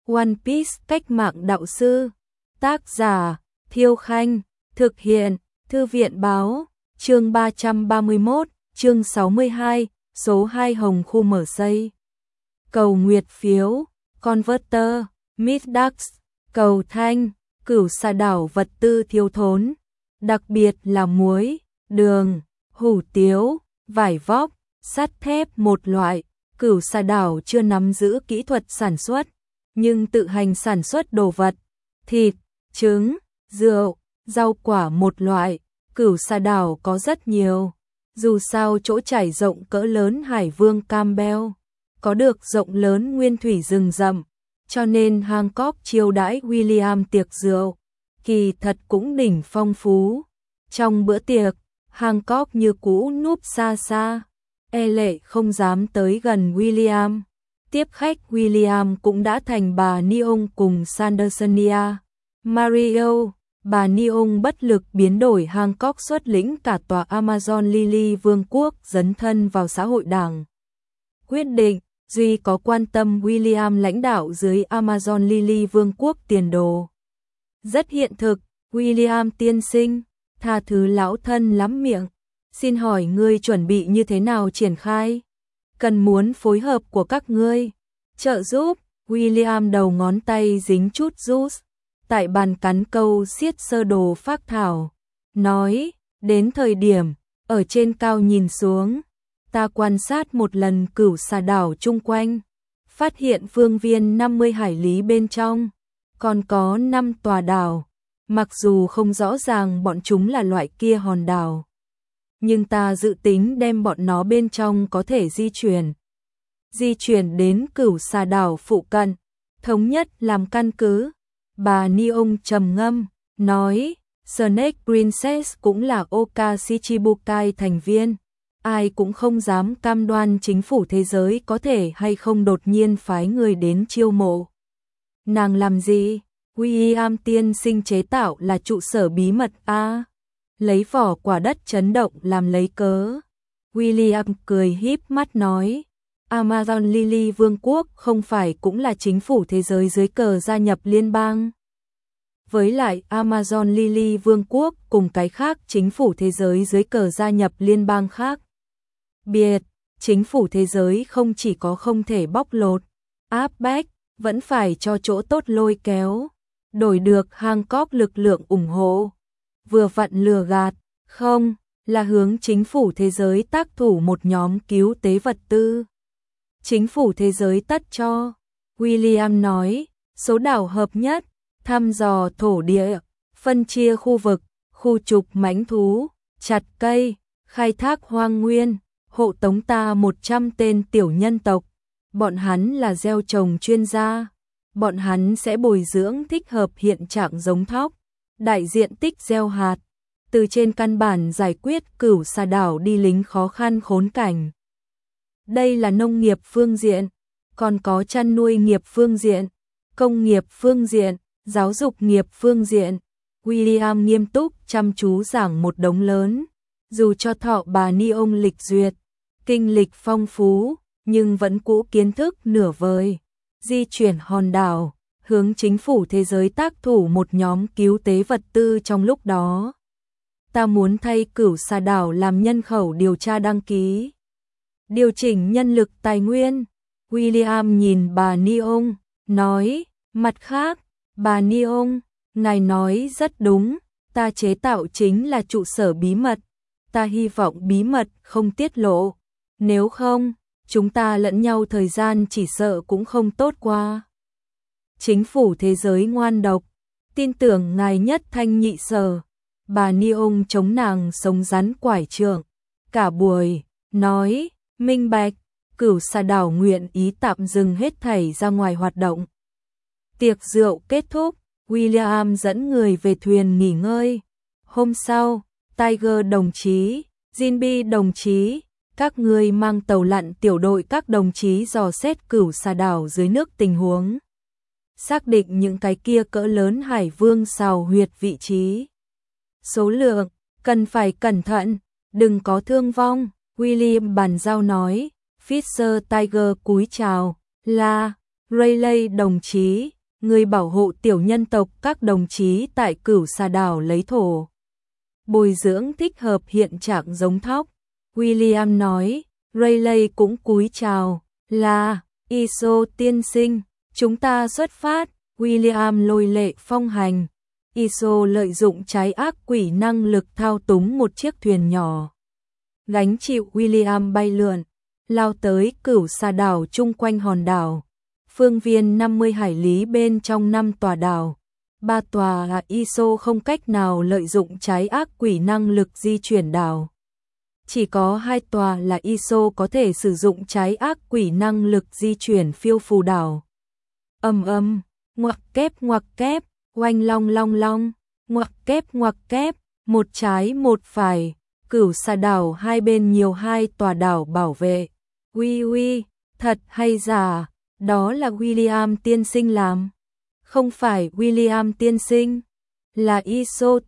One Piece cách mạng đạo sư. Tác giả Thiêu Khanh. Thực hiện Thư viện Báo. Chương 331, chương 62, số 2 Hồng Khu mở xây. Cầu nguyệt phiếu, Converter, Middax, cầu thanh, Cửu Sa đảo vật tư thiếu thốn, đặc biệt là muối, đường, hủ tiếu, vải vóc, sắt thép một loại. Cửu Sa đảo chưa nắm giữ kỹ thuật sản xuất, nhưng tự hành sản xuất đồ vật, thịt, trứng, rượu, rau quả một loại. Cửu Sa đảo có rất nhiều, dù sao chỗ trải rộng cỡ lớn Hải Vương Campbell, có được rộng lớn nguyên thủy rừng rậm, cho nên Hancock chiêu đãi William tiệc rượu, kỳ thật cũng đỉnh phong phú. Trong bữa tiệc, Hancock như cũ núp xa xa, e lệ không dám tới gần William. Tiếp khách William cũng đã thành bà Neon cùng Sandersonia. Mario, bà Neon bất lực biến đổi Hancock xuất lĩnh cả tòa Amazon Lily Vương quốc dấn thân vào xã hội đảng. Quyết định, duy có quan tâm William lãnh đạo dưới Amazon Lily Vương quốc tiền đồ. Rất hiện thực, William tiên sinh, tha thứ lão thân lắm miệng. Xin hỏi ngươi chuẩn bị như thế nào triển khai? Cần muốn phối hợp của các ngươi trợ giúp. William đầu ngón tay dính chút juice, tại bàn cắn câu xiết sơ đồ phác thảo, nói, đến thời điểm, ở trên cao nhìn xuống, ta quan sát một lần Cửu Sa đảo chung quanh, phát hiện phương viên 50 hải lý bên trong, còn có 5 tòa đảo, mặc dù không rõ ràng bọn chúng là loại kia hòn đảo, nhưng ta dự tính đem bọn nó bên trong có thể di chuyển đến Cửu Sa đảo phụ cận, thống nhất làm căn cứ. Bà Neon trầm ngâm, nói, Snake Princess cũng là Oka Shichibukai thành viên, ai cũng không dám cam đoan chính phủ thế giới có thể hay không đột nhiên phái người đến chiêu mộ. Nàng làm gì? William tiên sinh chế tạo là trụ sở bí mật a. Lấy vỏ quả đất chấn động làm lấy cớ. William cười híp mắt nói, Amazon Lily Vương quốc không phải cũng là chính phủ thế giới dưới cờ gia nhập liên bang. Với lại Amazon Lily Vương quốc cùng cái khác chính phủ thế giới dưới cờ gia nhập liên bang khác. Biệt, chính phủ thế giới không chỉ có không thể bóc lột, áp bách, vẫn phải cho chỗ tốt lôi kéo, đổi được Hancock lực lượng ủng hộ. Vừa vặn lừa gạt, không, là hướng chính phủ thế giới tác thủ một nhóm cứu tế vật tư. Chính phủ thế giới tất cho, William nói, số đảo hợp nhất, thăm dò thổ địa, phân chia khu vực, khu trục mãnh thú, chặt cây, khai thác hoang nguyên, hộ tống ta 100 tên tiểu nhân tộc. Bọn hắn là gieo trồng chuyên gia, bọn hắn sẽ bồi dưỡng thích hợp hiện trạng giống thóc, đại diện tích gieo hạt, từ trên căn bản giải quyết Cửu Sa đảo đi lính khó khăn khốn cảnh. Đây là nông nghiệp phương diện, còn có chăn nuôi nghiệp phương diện, công nghiệp phương diện, giáo dục nghiệp phương diện. William nghiêm túc chăm chú giảng một đống lớn, dù cho thọ bà Neon lịch duyệt, kinh lịch phong phú, nhưng vẫn cũ kiến thức nửa vời. Di chuyển hòn đảo, hướng chính phủ thế giới tác thủ một nhóm cứu tế vật tư trong lúc đó. Ta muốn thay Cửu Sa đảo làm nhân khẩu điều tra đăng ký. Điều chỉnh nhân lực tài nguyên. William nhìn bà Neon, nói, mặt khác, bà Neon, ngài nói rất đúng, ta chế tạo chính là trụ sở bí mật, ta hy vọng bí mật không tiết lộ, nếu không, chúng ta lẫn nhau thời gian chỉ sợ cũng không tốt qua. Chính phủ thế giới ngoan độc, tin tưởng ngài nhất thanh nhị sở. Bà Neon chống nàng sống rắn quải trượng, cả buổi, nói, minh bạch, Cửu Sa đảo nguyện ý tạm dừng hết thảy ra ngoài hoạt động. Tiệc rượu kết thúc, William dẫn người về thuyền nghỉ ngơi. Hôm sau, Tiger đồng chí, Jinbe đồng chí, các người mang tàu lặn tiểu đội các đồng chí dò xét Cửu Sa đảo dưới nước tình huống. Xác định những cái kia cỡ lớn Hải Vương xào huyệt vị trí. Số lượng, cần phải cẩn thận, đừng có thương vong. William bàn giao nói, Fisher Tiger cúi chào, là, Rayleigh đồng chí, người bảo hộ tiểu nhân tộc các đồng chí tại Cửu Xà Đảo lấy thổ. Bồi dưỡng thích hợp hiện trạng giống thóc. William nói, Rayleigh cũng cúi chào, là, Iso tiên sinh, chúng ta xuất phát. William lôi lệ phong hành. Iso lợi dụng trái ác quỷ năng lực thao túng một chiếc thuyền nhỏ. Gánh chịu William bay lượn, lao tới Cửu Xà Đảo chung quanh hòn đảo. Phương viên 50 hải lý bên trong 5 tòa đảo. 3 tòa là Iso không cách nào lợi dụng trái ác quỷ năng lực di chuyển đảo. Chỉ có 2 tòa là Iso có thể sử dụng trái ác quỷ năng lực di chuyển phiêu phù đảo. Ngoặc kép, oanh long long long, ngoặc kép, một trái một phải, Cửu Xà Đảo hai bên nhiều 2 tòa đảo bảo vệ. Uy, thật hay giả, đó là William tiên sinh làm. Không phải William tiên sinh, là Iso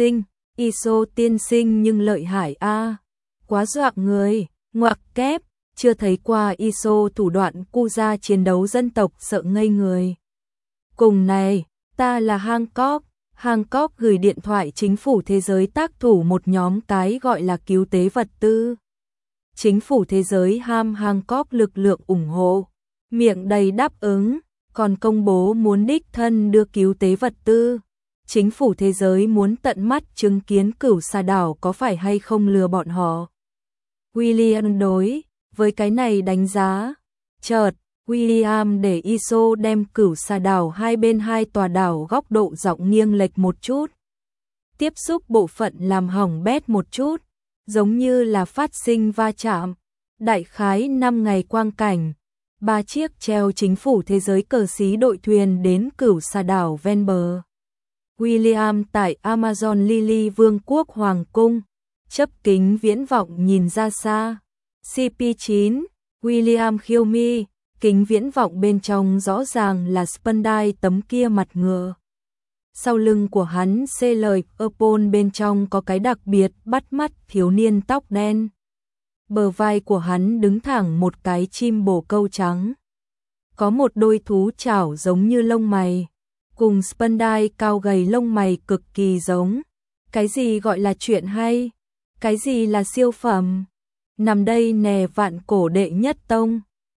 tiên sinh nhưng lợi hại a, quá dọa người, ngoặc kép, chưa thấy qua Iso thủ đoạn cu ra chiến đấu dân tộc sợ ngây người. Cùng này, ta là Hancock gửi điện thoại chính phủ thế giới tác thủ một nhóm cái gọi là cứu tế vật tư. Chính phủ thế giới ham Hancock lực lượng ủng hộ, miệng đầy đáp ứng, còn công bố muốn đích thân đưa cứu tế vật tư. Chính phủ thế giới muốn tận mắt chứng kiến Cửu Xà Đảo có phải hay không lừa bọn họ. William đối với cái này đánh giá. Chợt, William để Iso đem Cửu Xà Đảo hai bên 2 tòa đảo góc độ giọng nghiêng lệch một chút. Tiếp xúc bộ phận làm hỏng bét một chút, giống như là phát sinh va chạm. Đại khái 5 ngày quang cảnh, 3 chiếc treo chính phủ thế giới cờ xí đội thuyền đến Cửu Xà Đảo ven bờ. William tại Amazon Lily Vương quốc Hoàng cung, chấp kính viễn vọng nhìn ra xa. CP9, William khiêu mi, kính viễn vọng bên trong rõ ràng là Spandai tấm kia mặt ngựa. Sau lưng của hắn xê lời Apple bên trong có cái đặc biệt bắt mắt thiếu niên tóc đen. Bờ vai của hắn đứng thẳng một cái chim bồ câu trắng. Có một đôi thú chảo giống như lông mày. Cùng Spandai cao gầy lông mày cực kỳ giống. Cái gì gọi là chuyện hay? Cái gì là siêu phẩm? Nằm đây nè vạn cổ đệ nhất tông.